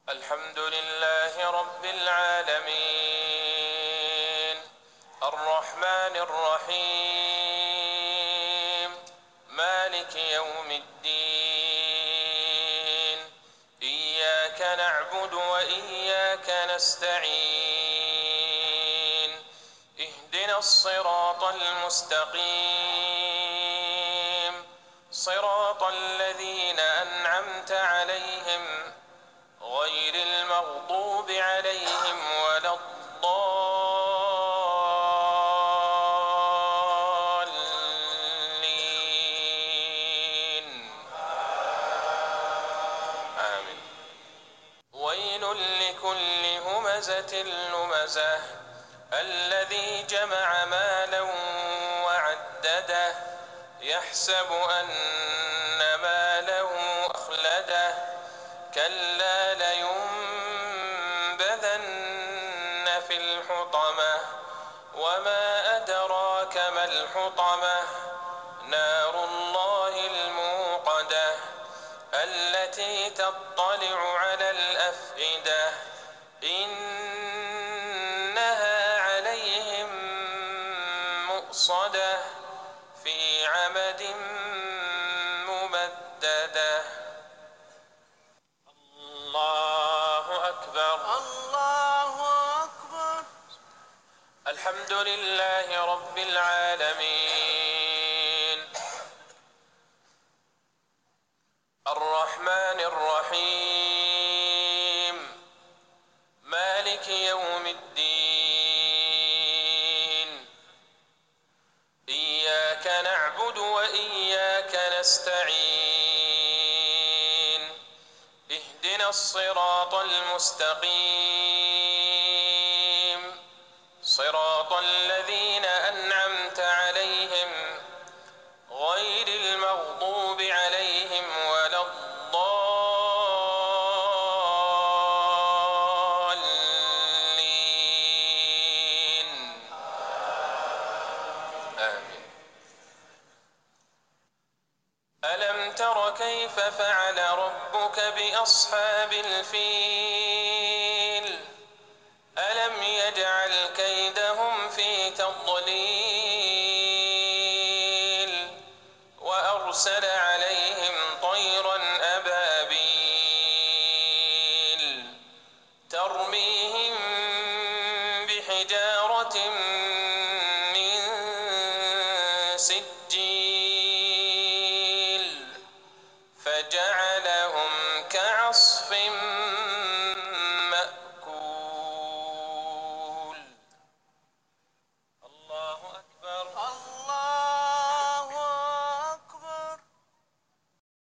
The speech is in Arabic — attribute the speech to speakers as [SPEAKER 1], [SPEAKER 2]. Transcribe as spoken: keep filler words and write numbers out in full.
[SPEAKER 1] الحمد لله رب العالمين الرحمن الرحيم مالك يوم الدين إياك نعبد وإياك نستعين اهدنا الصراط المستقيم صراط الذين أنعمت عليهم غير المغضوب عليهم ولا الضالين آمين. ويل لكل همزة لمزة الذي جمع مالا وعدده يحسب أن ماله أخلده كلا لينبذن في الحطمة وما أدراك ما الحطمة نار الله الموقدة التي تطلع على الأفئدة إنها عليهم مؤصدة في عمد ممددة. الله أكبر الله أكبر. الحمد لله رب العالمين الرحمن الرحيم مالك يوم الدين إياك نعبد وإياك نستعين اهدنا الصراط المستقيم صراط الذين أنعمت عليهم غير المغضوب عليهم ولا الضالين آمين. ألم تر كيف فعل ربك بأصحاب الفيل